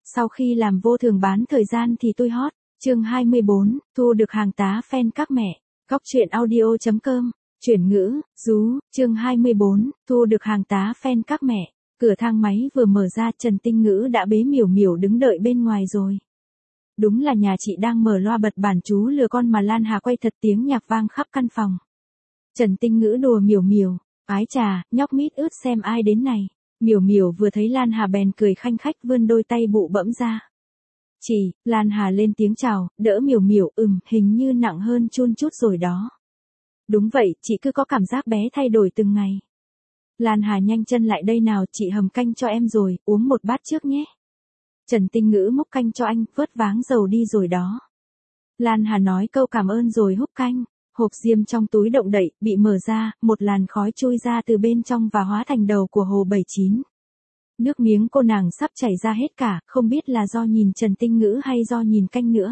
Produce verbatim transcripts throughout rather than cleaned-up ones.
Sau khi làm vô thường bán thời gian thì tôi hot. Chương hai mươi bốn, thu được hàng tá fan các mẹ. Góc truyện audio chấm com. Chuyển ngữ, rú, chương hai mươi bốn, thu được hàng tá fan các mẹ. Cửa thang máy vừa mở ra, Trần Tinh Ngữ đã bế Miểu Miểu đứng đợi bên ngoài rồi. Đúng là nhà chị đang mở loa bật bản chú lừa con mà Lan Hà quay thật tiếng nhạc vang khắp căn phòng. Trần Tinh Ngữ đùa Miểu Miểu, ái chà, nhóc mít ướt xem ai đến này. Miểu Miểu vừa thấy Lan Hà bèn cười khanh khách vươn đôi tay bụ bẫm ra. Chị, Lan Hà lên tiếng chào, đỡ Miểu Miểu, ừm, hình như nặng hơn chun chút rồi đó. Đúng vậy, chị cứ có cảm giác bé thay đổi từng ngày. Lan Hà nhanh chân lại đây nào, chị hầm canh cho em rồi, uống một bát trước nhé. Trần Tinh Ngữ múc canh cho anh, vớt váng dầu đi rồi đó. Lan Hà nói câu cảm ơn rồi húp canh. Hộp diêm trong túi động đậy, bị mở ra, một làn khói chui ra từ bên trong và hóa thành đầu của Hồ bảy chín. Nước miếng cô nàng sắp chảy ra hết cả, không biết là do nhìn Trần Tinh Ngữ hay do nhìn canh nữa.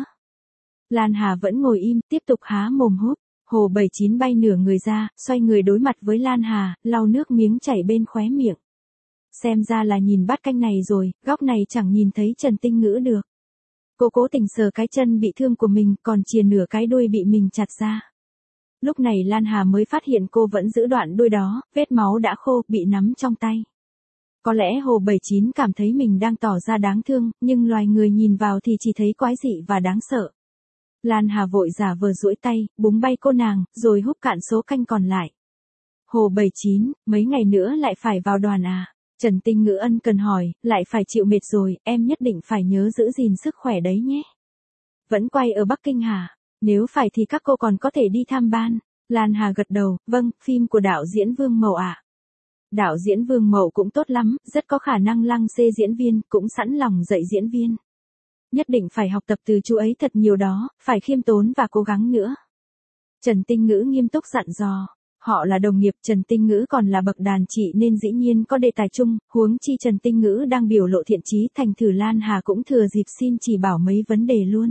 Lan Hà vẫn ngồi im, tiếp tục há mồm húp. Hồ bảy chín bay nửa người ra, xoay người đối mặt với Lan Hà, lau nước miếng chảy bên khóe miệng. Xem ra là nhìn bát canh này rồi, góc này chẳng nhìn thấy Trần Tinh Ngữ được. Cô cố tình sờ cái chân bị thương của mình, còn chìa nửa cái đuôi bị mình chặt ra. Lúc này Lan Hà mới phát hiện cô vẫn giữ đoạn đuôi đó, vết máu đã khô, bị nắm trong tay. Có lẽ Hồ bảy chín cảm thấy mình đang tỏ ra đáng thương, nhưng loài người nhìn vào thì chỉ thấy quái dị và đáng sợ. Lan Hà vội giả vờ duỗi tay, búng bay cô nàng, rồi húp cạn số canh còn lại. Hồ bảy chín, mấy ngày nữa lại phải vào đoàn à? Trần Tinh Ngữ ân cần hỏi, lại phải chịu mệt rồi, em nhất định phải nhớ giữ gìn sức khỏe đấy nhé. Vẫn quay ở Bắc Kinh hả? Nếu phải thì các cô còn có thể đi tham ban. Lan Hà gật đầu, vâng, phim của đạo diễn Vương Mậu ạ. À. Đạo diễn Vương Mậu cũng tốt lắm, rất có khả năng lăng xê diễn viên, cũng sẵn lòng dạy diễn viên. Nhất định phải học tập từ chú ấy thật nhiều đó, phải khiêm tốn và cố gắng nữa. Trần Tinh Ngữ nghiêm túc dặn dò. Họ là đồng nghiệp, Trần Tinh Ngữ còn là bậc đàn chị nên dĩ nhiên có đề tài chung, huống chi Trần Tinh Ngữ đang biểu lộ thiện chí, thành thử Lan Hà cũng thừa dịp xin chỉ bảo mấy vấn đề luôn.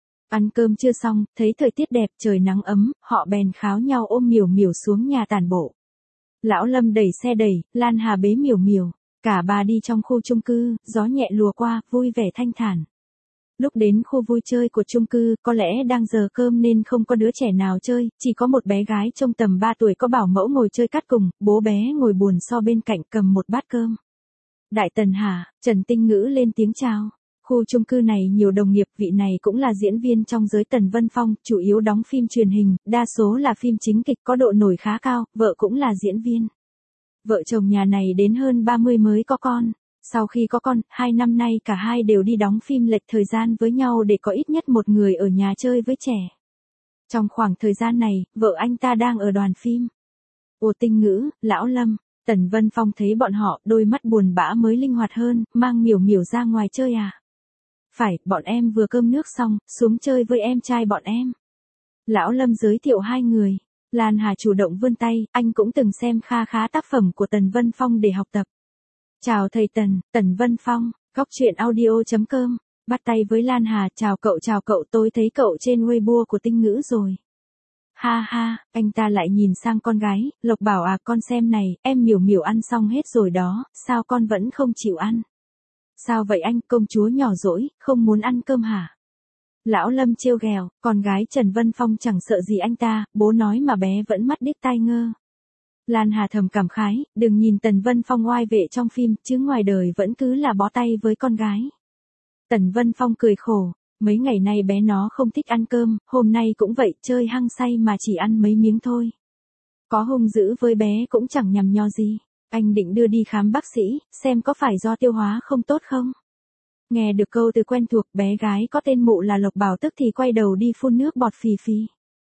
Ăn cơm chưa xong, thấy thời tiết đẹp, trời nắng ấm, họ bèn kháo nhau ôm Miểu Miểu xuống nhà tản bộ. Lão Lâm đẩy xe đẩy, Lan Hà bế Miểu Miểu, cả ba đi trong khu chung cư, gió nhẹ lùa qua, vui vẻ thanh thản. Lúc đến khu vui chơi của chung cư, có lẽ đang giờ cơm nên không có đứa trẻ nào chơi, chỉ có một bé gái trông tầm ba tuổi có bảo mẫu ngồi chơi cát cùng, bố bé ngồi buồn so bên cạnh cầm một bát cơm. Đại Tần hả? Trần Tinh Ngữ lên tiếng chào. Khu chung cư này nhiều đồng nghiệp, vị này cũng là diễn viên trong giới Tần Vân Phong, chủ yếu đóng phim truyền hình, đa số là phim chính kịch có độ nổi khá cao, vợ cũng là diễn viên. Vợ chồng nhà này đến hơn ba mươi mới có con. Sau khi có con, hai năm nay cả hai đều đi đóng phim lệch thời gian với nhau để có ít nhất một người ở nhà chơi với trẻ. Trong khoảng thời gian này, vợ anh ta đang ở đoàn phim. Ồ Tinh Ngữ, Lão Lâm, Tần Vân Phong thấy bọn họ, đôi mắt buồn bã mới linh hoạt hơn, mang Miểu Miểu ra ngoài chơi à? Phải, bọn em vừa cơm nước xong, xuống chơi với em trai bọn em. Lão Lâm giới thiệu hai người. Lan Hà chủ động vươn tay, anh cũng từng xem kha khá tác phẩm của Tần Vân Phong để học tập. Chào thầy Tần, Tần Vân Phong, góc truyện audio chấm com. Bắt tay với Lan Hà, chào cậu chào cậu, tôi thấy cậu trên Weibo của Tinh Ngữ rồi. Ha ha, anh ta lại nhìn sang con gái, Lộc bảo à, con xem này, em Miểu Miểu ăn xong hết rồi đó, sao con vẫn không chịu ăn? Sao vậy anh, công chúa nhỏ dỗi, không muốn ăn cơm hả? Lão Lâm trêu ghẹo, con gái Trần Vân Phong chẳng sợ gì anh ta, bố nói mà bé vẫn mắt điếc tai ngơ. Lan Hà thầm cảm khái, đừng nhìn Tần Vân Phong oai vệ trong phim, chứ ngoài đời vẫn cứ là bó tay với con gái. Tần Vân Phong cười khổ, mấy ngày nay bé nó không thích ăn cơm, hôm nay cũng vậy, chơi hăng say mà chỉ ăn mấy miếng thôi. Có hung dữ với bé cũng chẳng nhằm nho gì. Anh định đưa đi khám bác sĩ, xem có phải do tiêu hóa không tốt không? Nghe được câu từ quen thuộc, bé gái có tên Mụ là Lộc Bảo tức thì quay đầu đi phun nước bọt phì phì.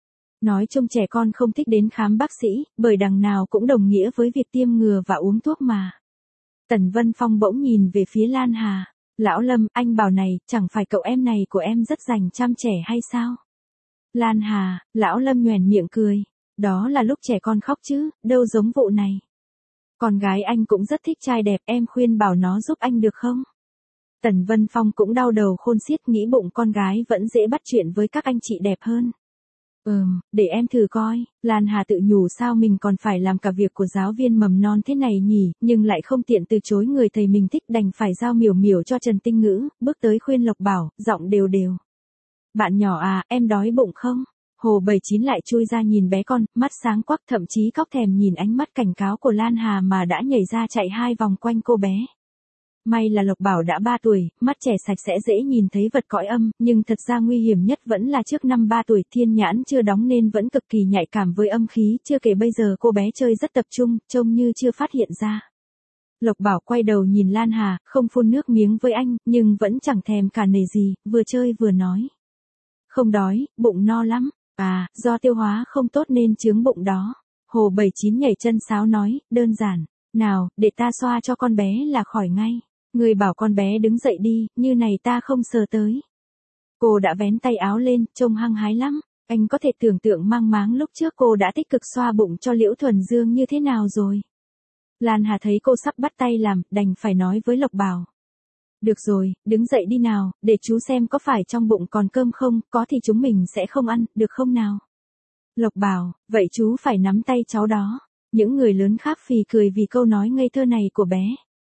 Nói chung trẻ con không thích đến khám bác sĩ, bởi đằng nào cũng đồng nghĩa với việc tiêm ngừa và uống thuốc mà. Tần Vân Phong bỗng nhìn về phía Lan Hà. Lão Lâm, anh bảo này, chẳng phải cậu em này của em rất dành chăm trẻ hay sao? Lan Hà, Lão Lâm nhoẻn miệng cười. Đó là lúc trẻ con khóc chứ, đâu giống vụ này. Con gái anh cũng rất thích trai đẹp, em khuyên bảo nó giúp anh được không? Tần Vân Phong cũng đau đầu khôn xiết, nghĩ bụng con gái vẫn dễ bắt chuyện với các anh chị đẹp hơn. Ừm, để em thử coi, Lan Hà tự nhủ sao mình còn phải làm cả việc của giáo viên mầm non thế này nhỉ, nhưng lại không tiện từ chối người thầy mình thích đành phải giao miểu miểu cho Trần Tinh Ngữ, bước tới khuyên Lộc Bảo, giọng đều đều. Bạn nhỏ à, em đói bụng không? Hồ bảy chín lại chui ra nhìn bé con, mắt sáng quắc thậm chí cóc thèm nhìn ánh mắt cảnh cáo của Lan Hà mà đã nhảy ra chạy hai vòng quanh cô bé. May là Lộc Bảo đã ba tuổi, mắt trẻ sạch sẽ dễ nhìn thấy vật cõi âm, nhưng thật ra nguy hiểm nhất vẫn là trước năm ba tuổi thiên nhãn chưa đóng nên vẫn cực kỳ nhạy cảm với âm khí, chưa kể bây giờ cô bé chơi rất tập trung, trông như chưa phát hiện ra. Lộc Bảo quay đầu nhìn Lan Hà, không phun nước miếng với anh, nhưng vẫn chẳng thèm cả nể gì, vừa chơi vừa nói. Không đói, bụng no lắm, à, do tiêu hóa không tốt nên chướng bụng đó. Hồ bảy chín nhảy chân sáo nói, đơn giản, nào, để ta xoa cho con bé là khỏi ngay. Người bảo con bé đứng dậy đi, như này ta không sờ tới. Cô đã vén tay áo lên, trông hăng hái lắm. Anh có thể tưởng tượng mang máng lúc trước cô đã tích cực xoa bụng cho Liễu Thuần Dương như thế nào rồi. Lan Hà thấy cô sắp bắt tay làm, đành phải nói với Lộc Bảo. Được rồi, đứng dậy đi nào, để chú xem có phải trong bụng còn cơm không, có thì chúng mình sẽ không ăn, được không nào? Lộc Bảo, vậy chú phải nắm tay cháu đó. Những người lớn khác phì cười vì câu nói ngây thơ này của bé.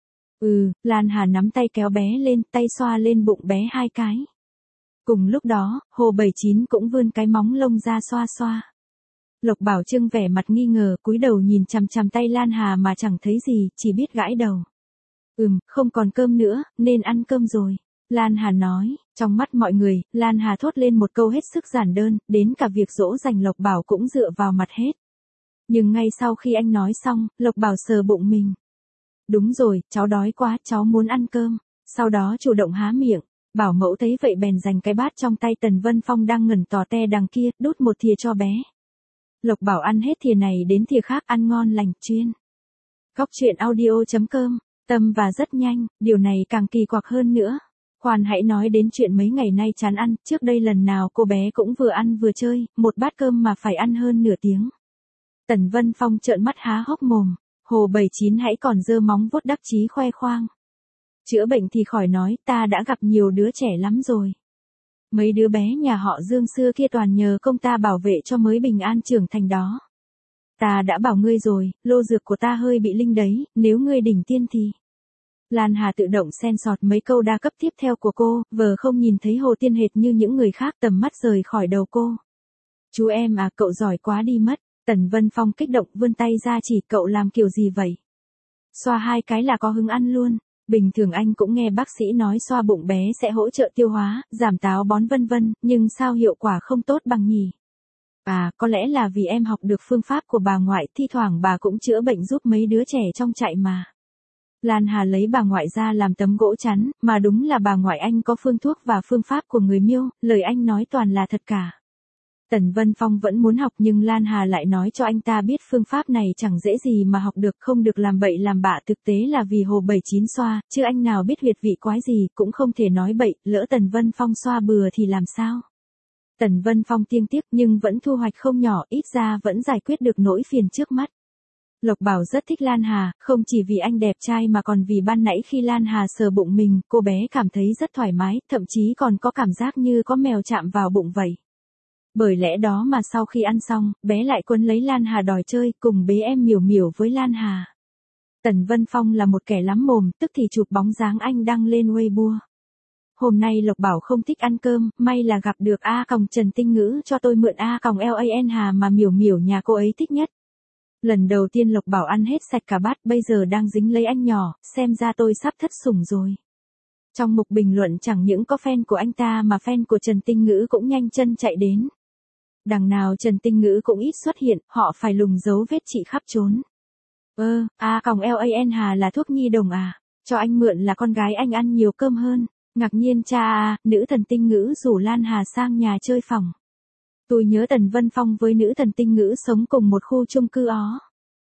Ừ, Lan Hà nắm tay kéo bé lên, tay xoa lên bụng bé hai cái. Cùng lúc đó, Hồ bảy chín cũng vươn cái móng lông ra xoa xoa. Lộc Bảo trưng vẻ mặt nghi ngờ, cúi đầu nhìn chằm chằm tay Lan Hà mà chẳng thấy gì, chỉ biết gãi đầu. Ừm, không còn cơm nữa, nên ăn cơm rồi. Lan Hà nói, trong mắt mọi người, Lan Hà thốt lên một câu hết sức giản đơn, đến cả việc dỗ dành Lộc Bảo cũng dựa vào mặt hết. Nhưng ngay sau khi anh nói xong, Lộc Bảo sờ bụng mình. Đúng rồi, cháu đói quá, cháu muốn ăn cơm. Sau đó chủ động há miệng. Bảo mẫu thấy vậy bèn giành cái bát trong tay Tần Vân Phong đang ngẩn tò te đằng kia, đút một thìa cho bé. Lộc Bảo ăn hết thìa này đến thìa khác ăn ngon lành, chuyên. Cóc truyện audio chấm com, tâm và rất nhanh, điều này càng kỳ quặc hơn nữa. Khoan hãy nói đến chuyện mấy ngày nay chán ăn, trước đây lần nào cô bé cũng vừa ăn vừa chơi, một bát cơm mà phải ăn hơn nửa tiếng. Tần Vân Phong trợn mắt há hốc mồm. Hồ bảy chín hãy còn giơ móng vuốt đắc chí khoe khoang. Chữa bệnh thì khỏi nói, ta đã gặp nhiều đứa trẻ lắm rồi. Mấy đứa bé nhà họ Dương xưa kia toàn nhờ công ta bảo vệ cho mới bình an trưởng thành đó. Ta đã bảo ngươi rồi, lô dược của ta hơi bị linh đấy, nếu ngươi đỉnh tiên thì. Lan Hà tự động xen sọt mấy câu đa cấp tiếp theo của cô, vờ không nhìn thấy Hồ Tiên hệt như những người khác, tầm mắt rời khỏi đầu cô. Chú em à, cậu giỏi quá đi mất. Tần Vân Phong kích động vươn tay ra chỉ, cậu làm kiểu gì vậy? Xoa hai cái là có hứng ăn luôn. Bình thường anh cũng nghe bác sĩ nói xoa bụng bé sẽ hỗ trợ tiêu hóa, giảm táo bón vân vân, nhưng sao hiệu quả không tốt bằng nhỉ? À, có lẽ là vì em học được phương pháp của bà ngoại, thi thoảng bà cũng chữa bệnh giúp mấy đứa trẻ trong trại mà. Lan Hà lấy bà ngoại ra làm tấm gỗ chắn, mà đúng là bà ngoại anh có phương thuốc và phương pháp của người Miêu, lời anh nói toàn là thật cả. Tần Vân Phong vẫn muốn học nhưng Lan Hà lại nói cho anh ta biết phương pháp này chẳng dễ gì mà học được, không được làm bậy làm bạ, thực tế là vì Hồ bảy chín xoa, chứ anh nào biết huyệt vị quái gì, cũng không thể nói bậy, lỡ Tần Vân Phong xoa bừa thì làm sao? Tần Vân Phong tiếc tiếc nhưng vẫn thu hoạch không nhỏ, ít ra vẫn giải quyết được nỗi phiền trước mắt. Lộc Bảo rất thích Lan Hà, không chỉ vì anh đẹp trai mà còn vì ban nãy khi Lan Hà sờ bụng mình, cô bé cảm thấy rất thoải mái, thậm chí còn có cảm giác như có mèo chạm vào bụng vậy. Bởi lẽ đó mà sau khi ăn xong, bé lại quấn lấy Lan Hà đòi chơi, cùng bế em miểu miểu với Lan Hà. Tần Vân Phong là một kẻ lắm mồm, tức thì chụp bóng dáng anh đăng lên Weibo. Hôm nay Lộc Bảo không thích ăn cơm, may là gặp được A còng Trần Tinh Ngữ cho tôi mượn A còng Lan Hà mà miểu miểu nhà cô ấy thích nhất. Lần đầu tiên Lộc Bảo ăn hết sạch cả bát, bây giờ đang dính lấy anh nhỏ, xem ra tôi sắp thất sủng rồi. Trong mục bình luận chẳng những có fan của anh ta mà fan của Trần Tinh Ngữ cũng nhanh chân chạy đến. Đằng nào Trần Tinh Ngữ cũng ít xuất hiện, họ phải lùng dấu vết chị khắp trốn. Ơ, A còng Lan Hà là thuốc nhi đồng à, cho anh mượn là con gái anh ăn nhiều cơm hơn. Ngạc nhiên cha à, nữ thần Tinh Ngữ rủ Lan Hà sang nhà chơi phòng. Tôi nhớ Tần Vân Phong với nữ thần Tinh Ngữ sống cùng một khu chung cư ó.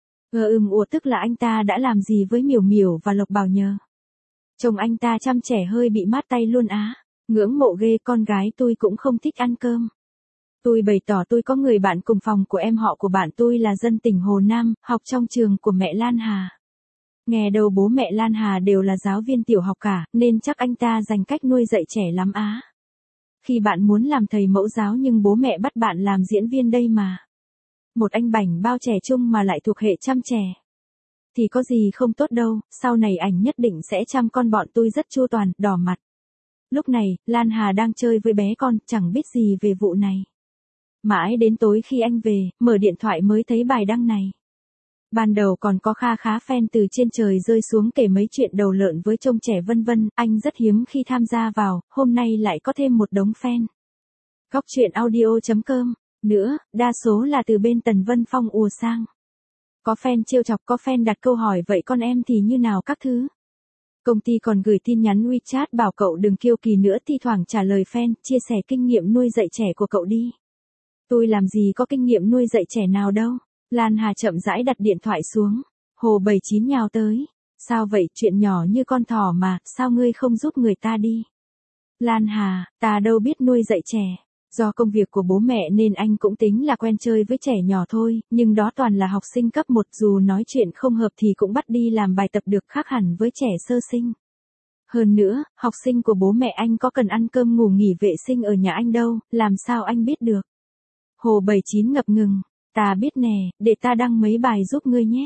Ờ ừm ủa tức là anh ta đã làm gì với Miểu Miểu và Lộc Bảo nhờ? Chồng anh ta chăm trẻ hơi bị mát tay luôn á. Ngưỡng mộ ghê, con gái tôi cũng không thích ăn cơm. Tôi bày tỏ tôi có người bạn cùng phòng của em họ của bạn tôi là dân tỉnh Hồ Nam, học trong trường của mẹ Lan Hà. Nghe đầu bố mẹ Lan Hà đều là giáo viên tiểu học cả, nên chắc anh ta dành cách nuôi dạy trẻ lắm á. khi bạn muốn làm thầy mẫu giáo nhưng bố mẹ bắt bạn làm diễn viên đây mà. Một anh bảnh bao trẻ trung mà lại thuộc hệ chăm trẻ. Thì có gì không tốt đâu, sau này ảnh nhất định sẽ chăm con bọn tôi rất chu toàn, đỏ mặt. Lúc này, Lan Hà đang chơi với bé con, chẳng biết gì về vụ này. Mãi đến tối khi anh về, mở điện thoại mới thấy bài đăng này. Ban đầu còn có kha khá fan từ trên trời rơi xuống kể mấy chuyện đầu lợn với trông trẻ vân vân, anh rất hiếm khi tham gia vào, hôm nay lại có thêm một đống fan. Góc truyện audio chấm com, nữa, đa số là từ bên Tần Vân Phong ùa sang. Có fan trêu chọc, có fan đặt câu hỏi vậy con em thì như nào các thứ. Công ty còn gửi tin nhắn WeChat bảo cậu đừng kiêu kỳ nữa, thi thoảng trả lời fan, chia sẻ kinh nghiệm nuôi dạy trẻ của cậu đi. Tôi làm gì có kinh nghiệm nuôi dạy trẻ nào đâu. Lan Hà chậm rãi đặt điện thoại xuống. Hồ bảy chín nhào tới. Sao vậy, chuyện nhỏ như con thỏ mà, sao ngươi không giúp người ta đi? Lan Hà, ta đâu biết nuôi dạy trẻ. Do công việc của bố mẹ nên anh cũng tính là quen chơi với trẻ nhỏ thôi, nhưng đó toàn là học sinh cấp một, dù nói chuyện không hợp thì cũng bắt đi làm bài tập được, khác hẳn với trẻ sơ sinh. Hơn nữa, học sinh của bố mẹ anh có cần ăn cơm ngủ nghỉ vệ sinh ở nhà anh đâu, làm sao anh biết được? Hồ bảy chín ngập ngừng. Ta biết nè, để ta đăng mấy bài giúp ngươi nhé.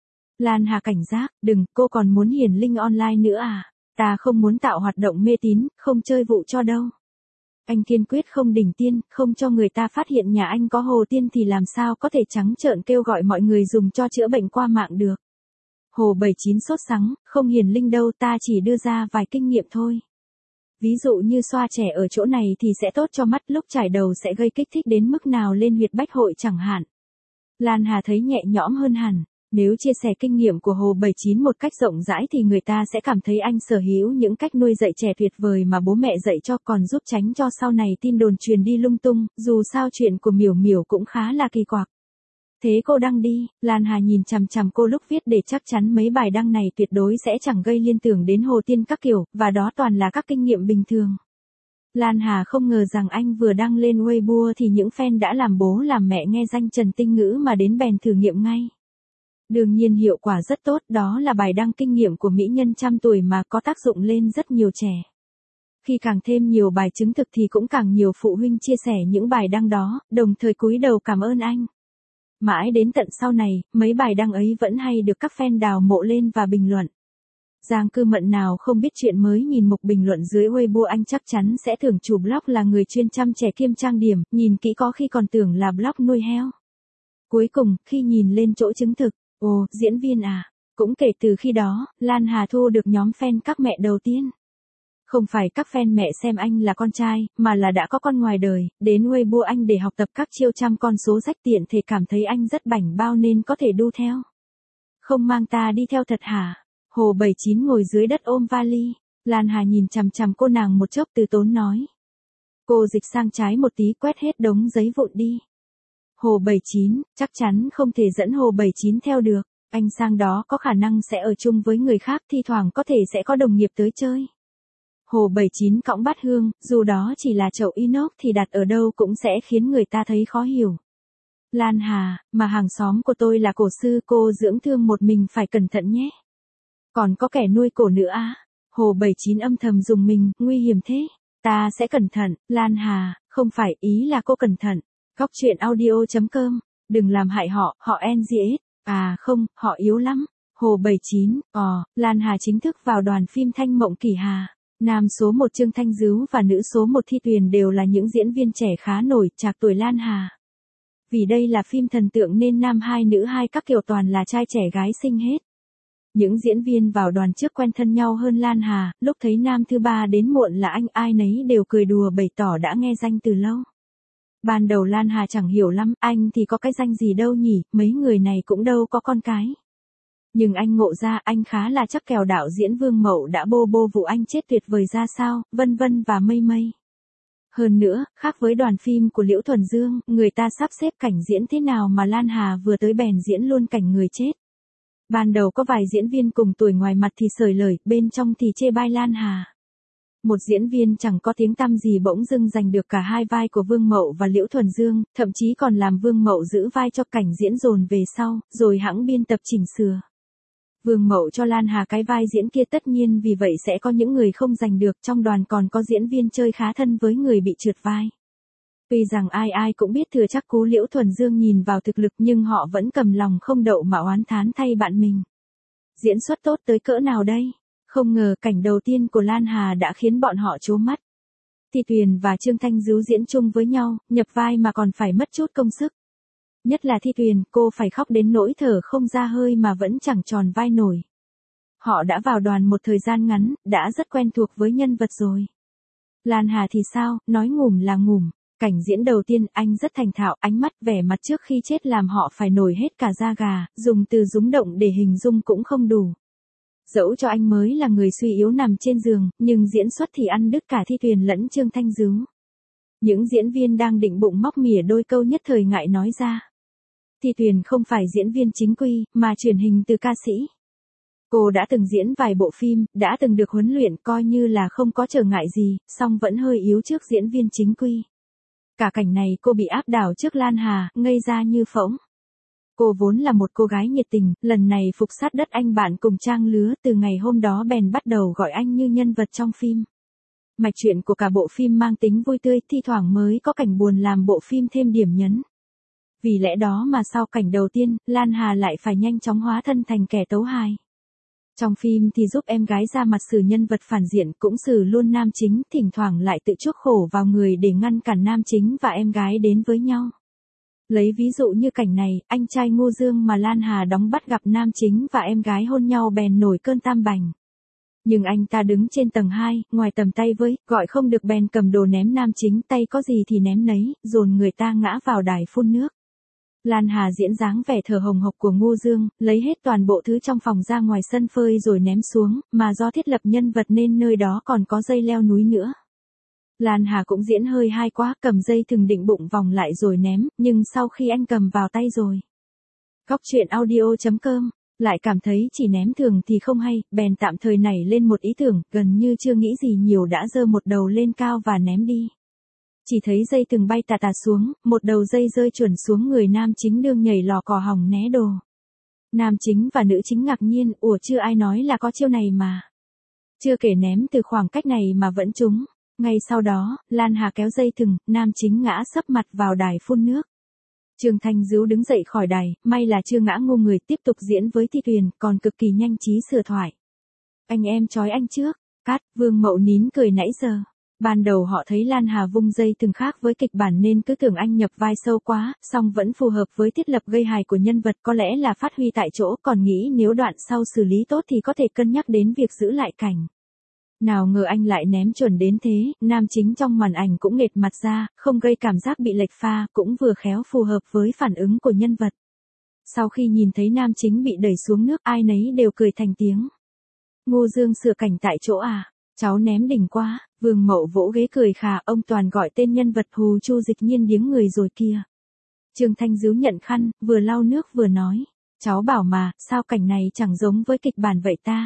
Lan Hà cảnh giác, đừng, cô còn muốn hiển linh online nữa à? Ta không muốn tạo hoạt động mê tín, không chơi vụ cho đâu. Anh kiên quyết không đỉnh tiên, không cho người ta phát hiện nhà anh có hồ tiên thì làm sao có thể trắng trợn kêu gọi mọi người dùng cho chữa bệnh qua mạng được. Hồ bảy chín sốt sắng, không hiển linh đâu, ta chỉ đưa ra vài kinh nghiệm thôi. Ví dụ như xoa trẻ ở chỗ này thì sẽ tốt cho mắt, lúc chải đầu sẽ gây kích thích đến mức nào lên huyệt bách hội chẳng hạn. Lan Hà thấy nhẹ nhõm hơn hẳn. Nếu chia sẻ kinh nghiệm của Hồ bảy chín một cách rộng rãi thì người ta sẽ cảm thấy anh sở hữu những cách nuôi dạy trẻ tuyệt vời mà bố mẹ dạy cho, còn giúp tránh cho sau này tin đồn truyền đi lung tung, dù sao chuyện của Miểu Miểu cũng khá là kỳ quặc. Thế cô đăng đi, Lan Hà nhìn chằm chằm cô lúc viết để chắc chắn mấy bài đăng này tuyệt đối sẽ chẳng gây liên tưởng đến hồ tiên các kiểu, và đó toàn là các kinh nghiệm bình thường. Lan Hà không ngờ rằng anh vừa đăng lên Weibo thì những fan đã làm bố làm mẹ nghe danh Trần Tinh Ngữ mà đến bèn thử nghiệm ngay. Đương nhiên hiệu quả rất tốt, đó là bài đăng kinh nghiệm của mỹ nhân trăm tuổi mà có tác dụng lên rất nhiều trẻ. Khi càng thêm nhiều bài chứng thực thì cũng càng nhiều phụ huynh chia sẻ những bài đăng đó, đồng thời cúi đầu cảm ơn anh. Mãi đến tận sau này, mấy bài đăng ấy vẫn hay được các fan đào mộ lên và bình luận. Giang Cư Mận nào không biết chuyện mới nhìn mục bình luận dưới Weibo anh chắc chắn sẽ tưởng chủ blog là người chuyên chăm trẻ kiêm trang điểm, nhìn kỹ có khi còn tưởng là blog nuôi heo. Cuối cùng, khi nhìn lên chỗ chứng thực, ồ, diễn viên à, cũng kể từ khi đó, Lan Hà thu được nhóm fan các mẹ đầu tiên. Không phải các fan mẹ xem anh là con trai, mà là đã có con ngoài đời, đến Weibo anh để học tập các chiêu chăm con số rách tiện thể cảm thấy anh rất bảnh bao nên có thể đu theo. Không mang ta đi theo thật hả? Hồ bảy chín ngồi dưới đất ôm vali, Lan Hà nhìn chằm chằm cô nàng một chốc từ tốn nói. Cô dịch sang trái một tí quét hết đống giấy vụn đi. Hồ bảy chín, chắc chắn không thể dẫn Hồ bảy chín theo được, anh sang đó có khả năng sẽ ở chung với người khác, thi thoảng có thể sẽ có đồng nghiệp tới chơi. Hồ bảy chín cõng bát hương, dù đó chỉ là chậu inox thì đặt ở đâu cũng sẽ khiến người ta thấy khó hiểu. Lan Hà, mà hàng xóm của tôi là cổ sư, cô dưỡng thương một mình phải cẩn thận nhé. Còn có kẻ nuôi cổ nữa à? Hồ bảy chín âm thầm dùng mình, nguy hiểm thế. Ta sẽ cẩn thận, Lan Hà, không phải, ý là cô cẩn thận. Góc truyện audio chấm com, đừng làm hại họ, họ en giê ét, à không, họ yếu lắm. Hồ bảy chín, ờ, Lan Hà chính thức vào đoàn phim Thanh Mộng Kỳ Hà. Nam số một Trương Thanh Dứu và nữ số một Thi Tuyền đều là những diễn viên trẻ khá nổi trạc tuổi Lan Hà. Vì đây là phim thần tượng nên nam hai nữ hai các kiểu toàn là trai trẻ gái xinh hết. Những diễn viên vào đoàn trước quen thân nhau hơn Lan Hà, lúc thấy nam thứ ba đến muộn là anh, ai nấy đều cười đùa bày tỏ đã nghe danh từ lâu. Ban đầu Lan Hà chẳng hiểu lắm, anh thì có cái danh gì đâu nhỉ, mấy người này cũng đâu có con cái. Nhưng anh ngộ ra anh khá là chắc kèo đạo diễn Vương Mậu đã bô bô vụ anh chết tuyệt vời ra sao, vân vân và mây mây. Hơn nữa, khác với đoàn phim của Liễu Thuần Dương, người ta sắp xếp cảnh diễn thế nào mà Lan Hà vừa tới bèn diễn luôn cảnh người chết. Ban đầu có vài diễn viên cùng tuổi ngoài mặt thì sởi lời, bên trong thì chê bai Lan Hà. Một diễn viên chẳng có tiếng tăm gì bỗng dưng giành được cả hai vai của Vương Mậu và Liễu Thuần Dương, thậm chí còn làm Vương Mậu giữ vai cho cảnh diễn dồn về sau, rồi hãng biên tập chỉnh sửa. Vương Mậu cho Lan Hà cái vai diễn kia tất nhiên vì vậy sẽ có những người không giành được, trong đoàn còn có diễn viên chơi khá thân với người bị trượt vai. Tuy rằng ai ai cũng biết thừa chắc cú Liễu Thuần Dương nhìn vào thực lực nhưng họ vẫn cầm lòng không đậu mà oán thán thay bạn mình. Diễn xuất tốt tới cỡ nào đây? Không ngờ cảnh đầu tiên của Lan Hà đã khiến bọn họ trố mắt. Thi Tuyền và Trương Thanh Dứu diễn chung với nhau, nhập vai mà còn phải mất chút công sức. Nhất là Thi Tuyền, cô phải khóc đến nỗi thở không ra hơi mà vẫn chẳng tròn vai nổi. Họ đã vào đoàn một thời gian ngắn, đã rất quen thuộc với nhân vật rồi. Lan Hà thì sao, nói ngủm là ngủm. Cảnh diễn đầu tiên anh rất thành thạo, ánh mắt vẻ mặt trước khi chết làm họ phải nổi hết cả da gà, dùng từ rúng động để hình dung cũng không đủ. Dẫu cho anh mới là người suy yếu nằm trên giường, nhưng diễn xuất thì ăn đứt cả Thi Tuyền lẫn Trương Thanh Dứu. Những diễn viên đang định bụng móc mỉa đôi câu nhất thời ngại nói ra. Thi Tuyền không phải diễn viên chính quy, mà truyền hình từ ca sĩ. Cô đã từng diễn vài bộ phim, đã từng được huấn luyện coi như là không có trở ngại gì, song vẫn hơi yếu trước diễn viên chính quy. Cả cảnh này cô bị áp đảo trước Lan Hà, ngây ra như phỗng. Cô vốn là một cô gái nhiệt tình, lần này phục sát đất anh bạn cùng trang lứa, từ ngày hôm đó bèn bắt đầu gọi anh như nhân vật trong phim. Mạch truyện của cả bộ phim mang tính vui tươi, thi thoảng mới có cảnh buồn làm bộ phim thêm điểm nhấn. Vì lẽ đó mà sau cảnh đầu tiên, Lan Hà lại phải nhanh chóng hóa thân thành kẻ tấu hài. Trong phim thì giúp em gái ra mặt xử nhân vật phản diện, cũng xử luôn nam chính, thỉnh thoảng lại tự chuốc khổ vào người để ngăn cản nam chính và em gái đến với nhau. Lấy ví dụ như cảnh này, anh trai Ngô Dương mà Lan Hà đóng bắt gặp nam chính và em gái hôn nhau bèn nổi cơn tam bành. Nhưng anh ta đứng trên tầng hai, ngoài tầm tay với, gọi không được bèn cầm đồ ném nam chính, tay có gì thì ném nấy, dồn người ta ngã vào đài phun nước. Lan Hà diễn dáng vẻ thở hồng hộc của Ngô Dương, lấy hết toàn bộ thứ trong phòng ra ngoài sân phơi rồi ném xuống, mà do thiết lập nhân vật nên nơi đó còn có dây leo núi nữa. Lan Hà cũng diễn hơi hay quá, cầm dây thừng định bụng vòng lại rồi ném, nhưng sau khi anh cầm vào tay rồi. Góc truyện audio chấm com, lại cảm thấy chỉ ném thường thì không hay, bèn tạm thời nảy lên một ý tưởng, gần như chưa nghĩ gì nhiều đã giơ một đầu lên cao và ném đi. Chỉ thấy dây thừng bay tà tà xuống, một đầu dây rơi chuẩn xuống người nam chính đương nhảy lò cò hỏng né đồ. Nam chính và nữ chính ngạc nhiên, ủa chưa ai nói là có chiêu này mà. Chưa kể ném từ khoảng cách này mà vẫn trúng. Ngay sau đó, Lan Hà kéo dây thừng, nam chính ngã sấp mặt vào đài phun nước. Trương Thanh Dứu đứng dậy khỏi đài, may là chưa ngã ngu người, tiếp tục diễn với Thi Tuyền, còn cực kỳ nhanh trí sửa thoại. Anh em trói anh trước, cắt, Vương Mậu nín cười nãy giờ. Ban đầu họ thấy Lan Hà vung dây thừng khác với kịch bản nên cứ tưởng anh nhập vai sâu quá, song vẫn phù hợp với thiết lập gây hài của nhân vật, có lẽ là phát huy tại chỗ, còn nghĩ nếu đoạn sau xử lý tốt thì có thể cân nhắc đến việc giữ lại cảnh. Nào ngờ anh lại ném chuẩn đến thế, nam chính trong màn ảnh cũng nghệt mặt ra, không gây cảm giác bị lệch pha, cũng vừa khéo phù hợp với phản ứng của nhân vật. Sau khi nhìn thấy nam chính bị đẩy xuống nước, ai nấy đều cười thành tiếng. Ngô Dương sửa cảnh tại chỗ à? Cháu ném đỉnh quá. Vương Mậu vỗ ghế cười khà, ông toàn gọi tên nhân vật hù Chu Dịch Nhiên điếng người rồi kia. Trương Thanh Dứu nhận khăn, vừa lau nước vừa nói. Cháu bảo mà, sao cảnh này chẳng giống với kịch bản vậy ta?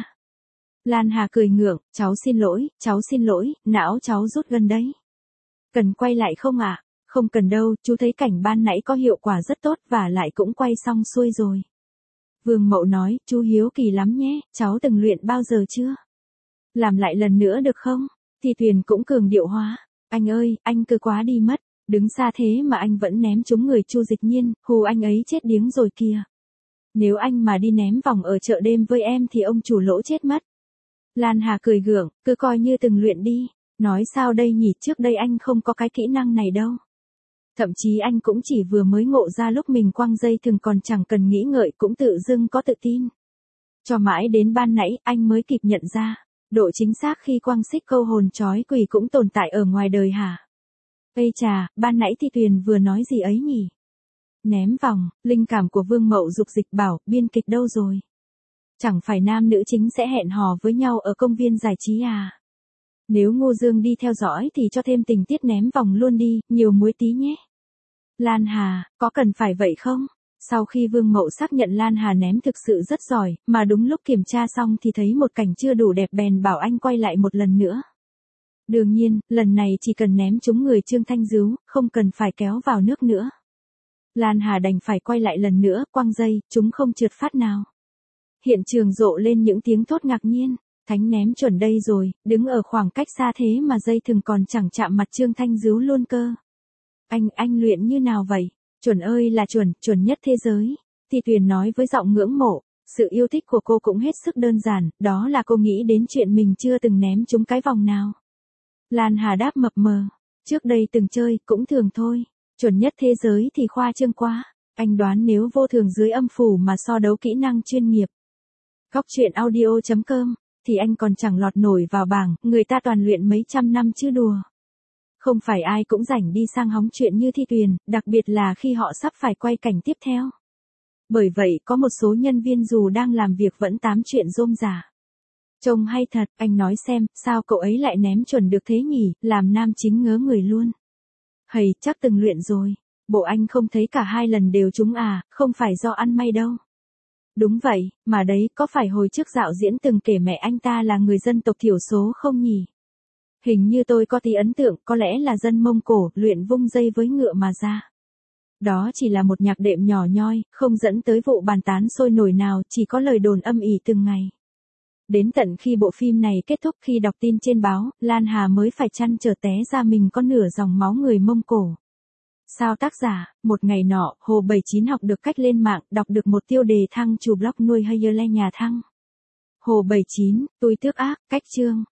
Lan Hà cười ngượng, cháu xin lỗi, cháu xin lỗi, não cháu rút gân đấy. Cần quay lại không ạ? À? Không cần đâu, chú thấy cảnh ban nãy có hiệu quả rất tốt và lại cũng quay xong xuôi rồi. Vương Mậu nói, chú hiếu kỳ lắm nhé, cháu từng luyện bao giờ chưa? Làm lại lần nữa được không? Thi Tuyền cũng cường điệu hóa. Anh ơi, anh cứ quá đi mất. Đứng xa thế mà anh vẫn ném trúng người Chu Dịch Nhiên, hù anh ấy chết điếng rồi kìa. Nếu anh mà đi ném vòng ở chợ đêm với em thì ông chủ lỗ chết mất. Lan Hà cười gượng, cứ coi như từng luyện đi. Nói sao đây nhỉ, trước đây anh không có cái kỹ năng này đâu. Thậm chí anh cũng chỉ vừa mới ngộ ra lúc mình quăng dây thừng còn chẳng cần nghĩ ngợi cũng tự dưng có tự tin. Cho mãi đến ban nãy anh mới kịp nhận ra. Độ chính xác khi quăng xích câu hồn trói quỷ cũng tồn tại ở ngoài đời hả? Ây chà, ban nãy Thi Tuyền vừa nói gì ấy nhỉ? Ném vòng, linh cảm của Vương Mậu dục dịch bảo, biên kịch đâu rồi? Chẳng phải nam nữ chính sẽ hẹn hò với nhau ở công viên giải trí à? Nếu Ngô Dương đi theo dõi thì cho thêm tình tiết ném vòng luôn đi, nhiều muối tí nhé. Lan Hà, có cần phải vậy không? Sau khi Vương Mậu xác nhận Lan Hà ném thực sự rất giỏi, mà đúng lúc kiểm tra xong thì thấy một cảnh chưa đủ đẹp bèn bảo anh quay lại một lần nữa. Đương nhiên, lần này chỉ cần ném trúng người Trương Thanh Dứu, không cần phải kéo vào nước nữa. Lan Hà đành phải quay lại lần nữa, quăng dây, chúng không trượt phát nào. Hiện trường rộ lên những tiếng thốt ngạc nhiên. Thánh ném chuẩn đây rồi, đứng ở khoảng cách xa thế mà dây thừng còn chẳng chạm mặt Trương Thanh Dứu luôn cơ. Anh, anh luyện như nào vậy? Chuẩn ơi là chuẩn, chuẩn nhất thế giới. Thì Tuyền nói với giọng ngưỡng mộ. Sự yêu thích của cô cũng hết sức đơn giản, đó là cô nghĩ đến chuyện mình chưa từng ném trúng cái vòng nào. Lan Hà đáp mập mờ. Trước đây từng chơi, cũng thường thôi. Chuẩn nhất thế giới thì khoa trương quá. Anh đoán nếu vô thường dưới âm phủ mà so đấu kỹ năng chuyên nghiệp. Góc truyện audio chấm com, thì anh còn chẳng lọt nổi vào bảng, người ta toàn luyện mấy trăm năm chứ đùa. Không phải ai cũng rảnh đi sang hóng chuyện như Thi Tuyền, đặc biệt là khi họ sắp phải quay cảnh tiếp theo. Bởi vậy có một số nhân viên dù đang làm việc vẫn tám chuyện rôm rả. Trông hay thật, anh nói xem, sao cậu ấy lại ném chuẩn được thế nhỉ, làm nam chính ngớ người luôn. Hầy, chắc từng luyện rồi. Bộ anh không thấy cả hai lần đều trúng à, không phải do ăn may đâu. Đúng vậy, mà đấy, có phải hồi trước dạo diễn từng kể mẹ anh ta là người dân tộc thiểu số không nhỉ? Hình như tôi có tí ấn tượng, có lẽ là dân Mông Cổ, luyện vung dây với ngựa mà ra. Đó chỉ là một nhạc đệm nhỏ nhoi, không dẫn tới vụ bàn tán sôi nổi nào, chỉ có lời đồn âm ỉ từng ngày. Đến tận khi bộ phim này kết thúc, khi đọc tin trên báo, Lan Hà mới phải trăn trở té ra mình có nửa dòng máu người Mông Cổ. Sao tác giả, một ngày nọ, Hồ bảy chín học được cách lên mạng, đọc được một tiêu đề thăng chủ blog nuôi hay le nhà thăng. Hồ bảy chín, tôi tước ác, cách chương.